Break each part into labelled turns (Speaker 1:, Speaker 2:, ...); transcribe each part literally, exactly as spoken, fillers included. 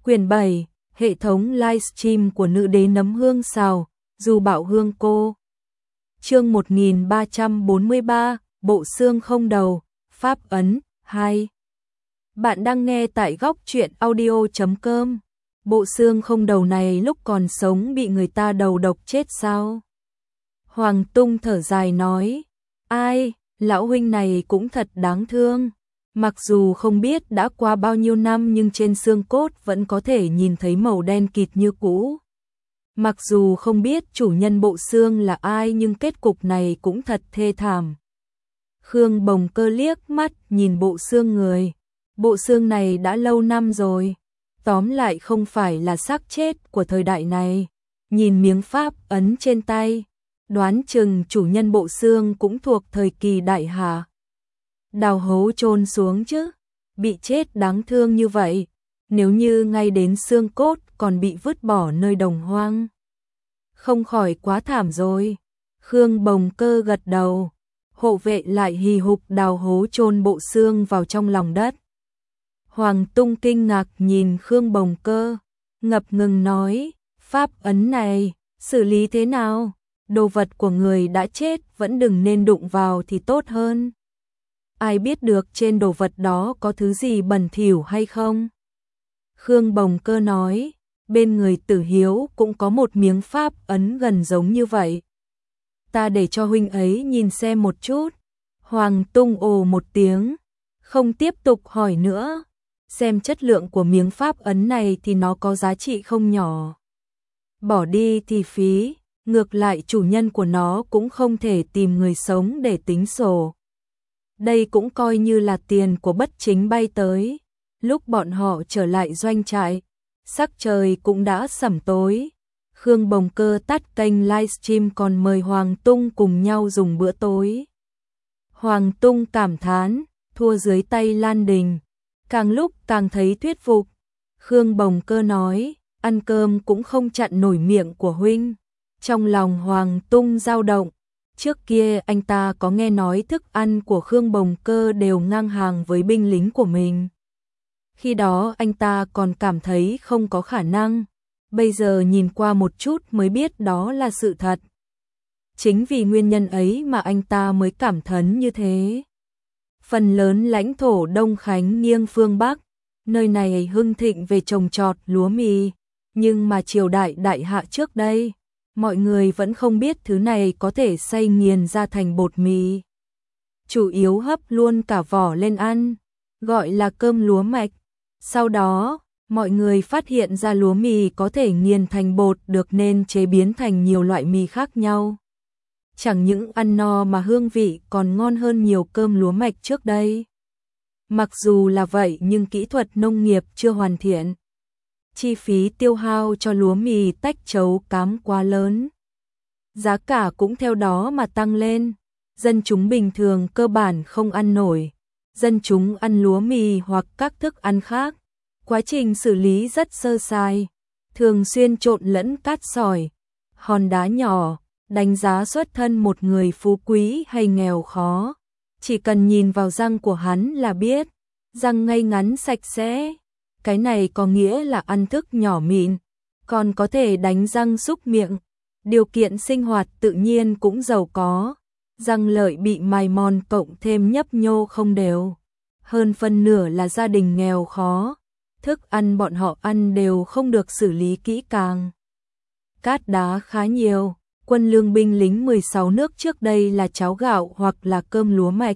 Speaker 1: Quyển bảy, hệ thống livestream của nữ đế nấm hương xào, Du Bảo Hương cô. Chương một nghìn ba trăm bốn mươi ba, bộ xương không đầu, pháp ấn, hai. Bạn đang nghe tại góc truyện audio chấm com. Bộ xương không đầu này lúc còn sống bị người ta đầu độc chết sao? Hoàng Tung thở dài nói, ai, lão huynh này cũng thật đáng thương. Mặc dù không biết đã qua bao nhiêu năm nhưng trên xương cốt vẫn có thể nhìn thấy màu đen kịt như cũ. Mặc dù không biết chủ nhân bộ xương là ai nhưng kết cục này cũng thật thê thảm. Khương Bồng Cơ liếc mắt nhìn bộ xương người. Bộ xương này đã lâu năm rồi. Tóm lại không phải là xác chết của thời đại này. Nhìn miếng pháp ấn trên tay, đoán chừng chủ nhân bộ xương cũng thuộc thời kỳ đại hà. Đào hố chôn xuống chứ, bị chết đáng thương như vậy, nếu như ngay đến xương cốt còn bị vứt bỏ nơi đồng hoang. Không khỏi quá thảm rồi. Khương Bồng Cơ gật đầu, hộ vệ lại hì hục đào hố chôn bộ xương vào trong lòng đất. Hoàng Tung kinh ngạc nhìn Khương Bồng Cơ, ngập ngừng nói, pháp ấn này, xử lý thế nào? Đồ vật của người đã chết vẫn đừng nên đụng vào thì tốt hơn. Ai biết được trên đồ vật đó có thứ gì bẩn thỉu hay không? Khương Bồng Cơ nói, bên người Tử Hiếu cũng có một miếng pháp ấn gần giống như vậy. Ta để cho huynh ấy nhìn xem một chút. Hoàng Tung ồ một tiếng, không tiếp tục hỏi nữa. Xem chất lượng của miếng pháp ấn này thì nó có giá trị không nhỏ. Bỏ đi thì phí, ngược lại chủ nhân của nó cũng không thể tìm người sống để tính sổ. Đây cũng coi như là tiền của bất chính bay tới. Lúc bọn họ trở lại doanh trại, sắc trời cũng đã sẩm tối. Khương Bồng Cơ tắt kênh livestream còn mời Hoàng Tung cùng nhau dùng bữa tối. Hoàng Tung cảm thán, thua dưới tay Lan Đình, càng lúc càng thấy thuyết phục. Khương Bồng Cơ nói, ăn cơm cũng không chặn nổi miệng của huynh. Trong lòng Hoàng Tung dao động. Trước kia anh ta có nghe nói thức ăn của Khương Bồng Cơ đều ngang hàng với binh lính của mình. Khi đó anh ta còn cảm thấy không có khả năng. Bây giờ nhìn qua một chút mới biết đó là sự thật. Chính vì nguyên nhân ấy mà anh ta mới cảm thán như thế. Phần lớn lãnh thổ Đông Khánh nghiêng phương Bắc, nơi này hưng thịnh về trồng trọt lúa mì. Nhưng mà triều đại đại hạ trước đây, mọi người vẫn không biết thứ này có thể xay nghiền ra thành bột mì. Chủ yếu hấp luôn cả vỏ lên ăn, gọi là cơm lúa mạch. Sau đó, mọi người phát hiện ra lúa mì có thể nghiền thành bột được nên chế biến thành nhiều loại mì khác nhau. Chẳng những ăn no mà hương vị còn ngon hơn nhiều cơm lúa mạch trước đây. Mặc dù là vậy nhưng kỹ thuật nông nghiệp chưa hoàn thiện. Chi phí tiêu hao cho lúa mì tách chấu cám quá lớn. Giá cả cũng theo đó mà tăng lên. Dân chúng bình thường cơ bản không ăn nổi. Dân chúng ăn lúa mì hoặc các thức ăn khác. Quá trình xử lý rất sơ sài. Thường xuyên trộn lẫn cát sỏi, hòn đá nhỏ. Đánh giá xuất thân một người phú quý hay nghèo khó. Chỉ cần nhìn vào răng của hắn là biết. Răng ngay ngắn sạch sẽ. Cái này có nghĩa là ăn thức nhỏ mịn, còn có thể đánh răng súc miệng. Điều kiện sinh hoạt tự nhiên cũng giàu có. Răng lợi bị mài mòn cộng thêm nhấp nhô không đều. Hơn phân nửa là gia đình nghèo khó. Thức ăn bọn họ ăn đều không được xử lý kỹ càng. Cát đá khá nhiều. Quân lương binh lính mười sáu nước trước đây là cháo gạo hoặc là cơm lúa mạch.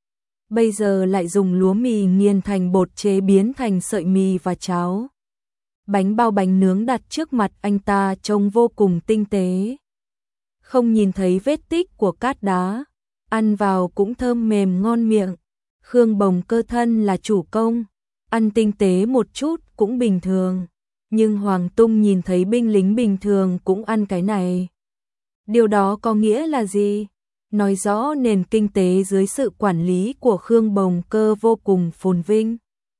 Speaker 1: Bây giờ lại dùng lúa mì nghiền thành bột chế biến thành sợi mì và cháo. Bánh bao bánh nướng đặt trước mặt anh ta trông vô cùng tinh tế. Không nhìn thấy vết tích của cát đá. Ăn vào cũng thơm mềm ngon miệng. Khương Bồng Cơ thân là chủ công. Ăn tinh tế một chút cũng bình thường. Nhưng Hoàng Tung nhìn thấy binh lính bình thường cũng ăn cái này. Điều đó có nghĩa là gì? Nói rõ nền kinh tế dưới sự quản lý của Khương Bồng Cơ vô cùng phồn vinh.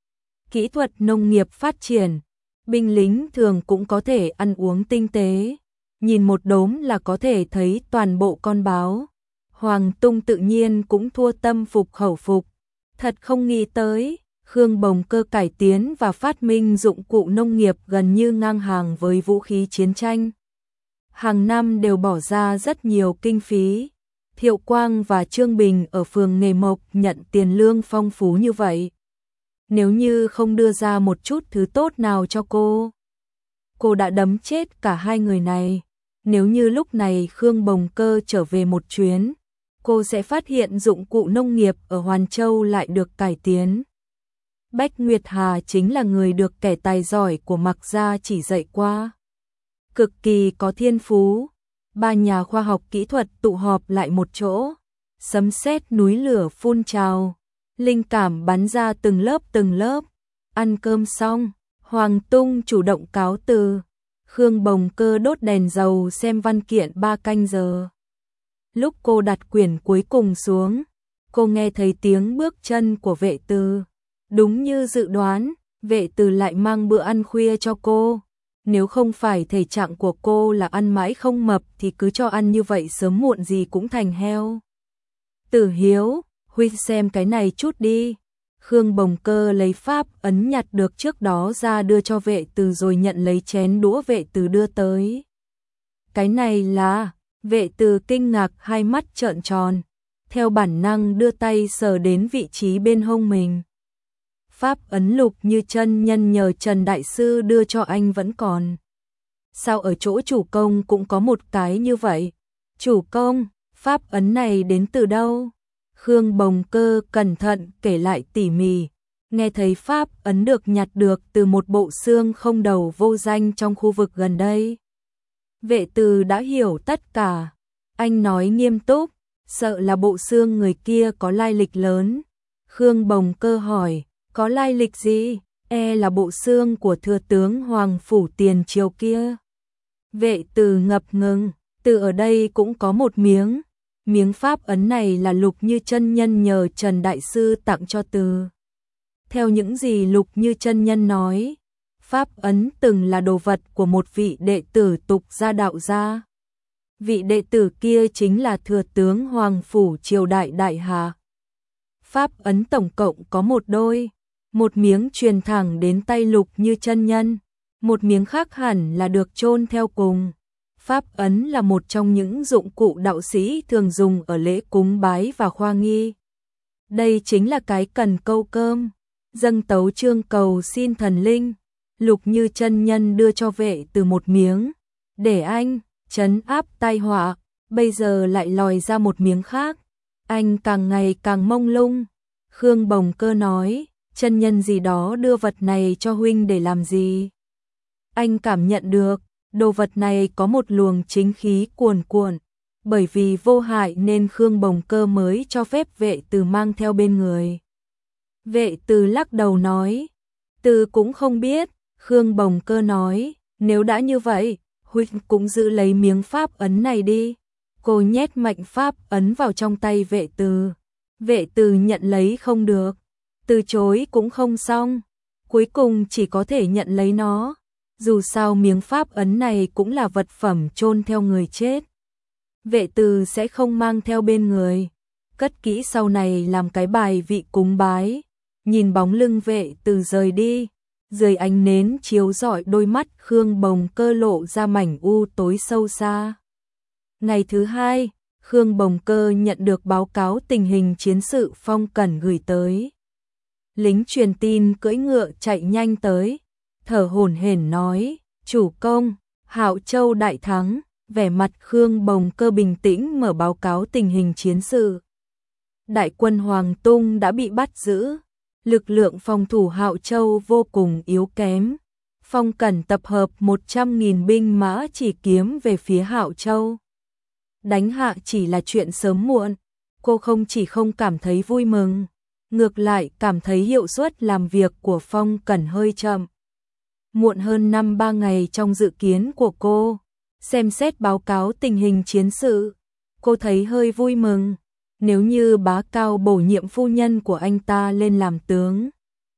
Speaker 1: Kỹ thuật nông nghiệp phát triển, binh lính thường cũng có thể ăn uống tinh tế. Nhìn một đốm là có thể thấy toàn bộ con báo. Hoàng Tung tự nhiên cũng thua tâm phục khẩu phục. Thật không nghĩ tới, Khương Bồng Cơ cải tiến và phát minh dụng cụ nông nghiệp gần như ngang hàng với vũ khí chiến tranh. Hàng năm đều bỏ ra rất nhiều kinh phí. Thiệu Quang và Trương Bình ở phường Nghề Mộc nhận tiền lương phong phú như vậy. Nếu như không đưa ra một chút thứ tốt nào cho cô, cô đã đấm chết cả hai người này. Nếu như lúc này Khương Bồng Cơ trở về một chuyến, cô sẽ phát hiện dụng cụ nông nghiệp ở Hoàn Châu lại được cải tiến. Bách Nguyệt Hà chính là người được kẻ tài giỏi của Mạc gia chỉ dạy qua. Cực kỳ có thiên phú. Ba nhà khoa học kỹ thuật tụ họp lại một chỗ. Sấm sét núi lửa phun trào. Linh cảm bắn ra từng lớp từng lớp. Ăn cơm xong, Hoàng Tung chủ động cáo từ. Khương Bồng Cơ đốt đèn dầu xem văn kiện ba canh giờ. Lúc cô đặt quyển cuối cùng xuống, cô nghe thấy tiếng bước chân của Vệ Từ. Đúng như dự đoán, Vệ Từ lại mang bữa ăn khuya cho cô. Nếu không phải thể trạng của cô là ăn mãi không mập thì cứ cho ăn như vậy sớm muộn gì cũng thành heo. Tử Hiếu, Huy xem cái này chút đi. Khương Bồng Cơ lấy pháp ấn nhặt được trước đó ra đưa cho Vệ Từ rồi nhận lấy chén đũa Vệ Từ đưa tới. Cái này là... Vệ Từ kinh ngạc hai mắt trợn tròn. Theo bản năng đưa tay sờ đến vị trí bên hông mình. Pháp ấn Lục Như Chân Nhân nhờ Trần Đại Sư đưa cho anh vẫn còn. Sao ở chỗ chủ công cũng có một cái như vậy? Chủ công, pháp ấn này đến từ đâu? Khương Bồng Cơ cẩn thận kể lại tỉ mỉ. Nghe thấy pháp ấn được nhặt được từ một bộ xương không đầu vô danh trong khu vực gần đây. Vệ Từ đã hiểu tất cả. Anh nói nghiêm túc, sợ là bộ xương người kia có lai lịch lớn. Khương Bồng Cơ hỏi, có lai lịch gì? E là bộ xương của thừa tướng Hoàng Phủ tiền triều kia. Vệ Từ ngập ngừng, từ ở đây cũng có một miếng. Miếng pháp ấn này là Lục Như Chân Nhân nhờ Trần Đại Sư tặng cho Từ. Theo những gì Lục Như Chân Nhân nói, pháp ấn từng là đồ vật của một vị đệ tử tục gia đạo gia. Vị đệ tử kia chính là thừa tướng Hoàng Phủ triều đại Đại Hà. Pháp ấn tổng cộng có một đôi, một miếng truyền thẳng đến tay Lục Như Chân Nhân, một miếng khác hẳn là được chôn theo cùng. Pháp ấn là một trong những dụng cụ đạo sĩ thường dùng ở lễ cúng bái và khoa nghi. Đây chính là cái cần câu cơm, dâng tấu chương cầu xin thần linh. Lục Như Chân Nhân đưa cho Vệ Từ một miếng, để anh trấn áp tai họa. Bây giờ lại lòi ra một miếng khác, anh càng ngày càng mông lung. Khương Bồng Cơ nói, chân nhân gì đó đưa vật này cho huynh để làm gì? Anh cảm nhận được, đồ vật này có một luồng chính khí cuồn cuộn, bởi vì vô hại nên Khương Bồng Cơ mới cho phép Vệ Từ mang theo bên người. Vệ Từ lắc đầu nói, Từ cũng không biết. Khương Bồng Cơ nói, nếu đã như vậy, huynh cũng giữ lấy miếng pháp ấn này đi. Cô nhét mạnh pháp ấn vào trong tay Vệ Từ. Vệ Từ nhận lấy không được, từ chối cũng không xong, cuối cùng chỉ có thể nhận lấy nó. Dù sao miếng pháp ấn này cũng là vật phẩm chôn theo người chết. Vệ Từ sẽ không mang theo bên người, cất kỹ sau này làm cái bài vị cúng bái. Nhìn bóng lưng Vệ Từ rời đi, dưới ánh nến chiếu rọi đôi mắt Khương Bồng Cơ lộ ra mảnh u tối sâu xa. Ngày thứ hai, Khương Bồng Cơ nhận được báo cáo tình hình chiến sự Phong Cẩn gửi tới. Lính truyền tin cưỡi ngựa chạy nhanh tới, thở hổn hển nói, chủ công, Hạo Châu đại thắng. Vẻ mặt Khương Bồng Cơ bình tĩnh mở báo cáo tình hình chiến sự. Đại quân Hoàng Tung đã bị bắt giữ. Lực lượng phòng thủ Hạo Châu vô cùng yếu kém. Phong Cẩn tập hợp một trăm nghìn binh mã chỉ kiếm về phía Hạo Châu. Đánh hạ chỉ là chuyện sớm muộn. Cô không chỉ không cảm thấy vui mừng, ngược lại cảm thấy hiệu suất làm việc của Phong Cẩn hơi chậm. Muộn hơn năm ba ngày trong dự kiến của cô. Xem xét báo cáo tình hình chiến sự, cô thấy hơi vui mừng. Nếu như bá cao bổ nhiệm phu nhân của anh ta lên làm tướng,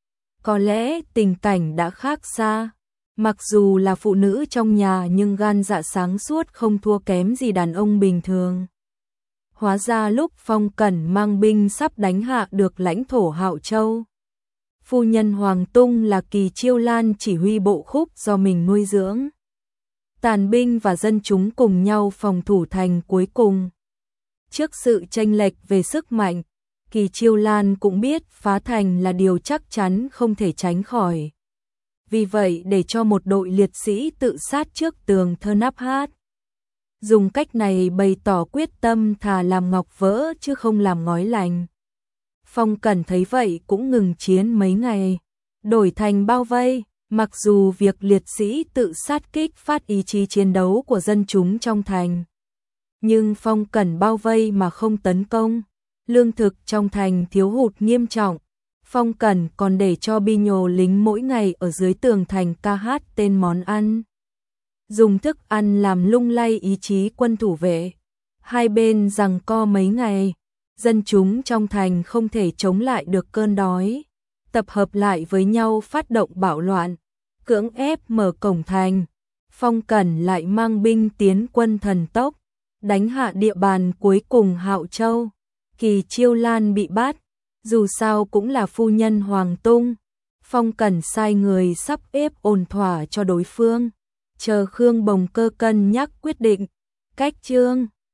Speaker 1: có lẽ tình cảnh đã khác xa. Mặc dù là phụ nữ trong nhà nhưng gan dạ sáng suốt không thua kém gì đàn ông bình thường. Hóa ra lúc Phong Cẩn mang binh sắp đánh hạ được lãnh thổ Hạo Châu, Phu nhân Hoàng Tung là Kỳ Chiêu Lan chỉ huy bộ khúc do mình nuôi dưỡng. Tàn binh và dân chúng cùng nhau phòng thủ thành cuối cùng. Trước sự chênh lệch về sức mạnh, Kỳ Chiêu Lan cũng biết phá thành là điều chắc chắn không thể tránh khỏi. Vì vậy để cho một đội liệt sĩ tự sát trước tường thơ nắp hát. Dùng cách này bày tỏ quyết tâm thà làm ngọc vỡ chứ không làm ngói lành. Phong Cẩn thấy vậy cũng ngừng chiến mấy ngày, đổi thành bao vây, mặc dù việc liệt sĩ tự sát kích phát ý chí chiến đấu của dân chúng trong thành. Nhưng Phong Cẩn bao vây mà không tấn công, lương thực trong thành thiếu hụt nghiêm trọng. Phong Cẩn còn để cho bi nhồ lính mỗi ngày ở dưới tường thành ca hát tên món ăn. Dùng thức ăn làm lung lay ý chí quân thủ vệ. Hai bên giằng co mấy ngày, dân chúng trong thành không thể chống lại được cơn đói. Tập hợp lại với nhau phát động bạo loạn, cưỡng ép mở cổng thành. Phong Cẩn lại mang binh tiến quân thần tốc, đánh hạ địa bàn cuối cùng Hạo Châu. Kỳ Chiêu Lan bị bắt, dù sao cũng là phu nhân Hoàng Tung. Phong Cẩn sai người sắp ép ổn thỏa cho đối phương, chờ Khương Bồng Cơ cân nhắc quyết định. Cách chương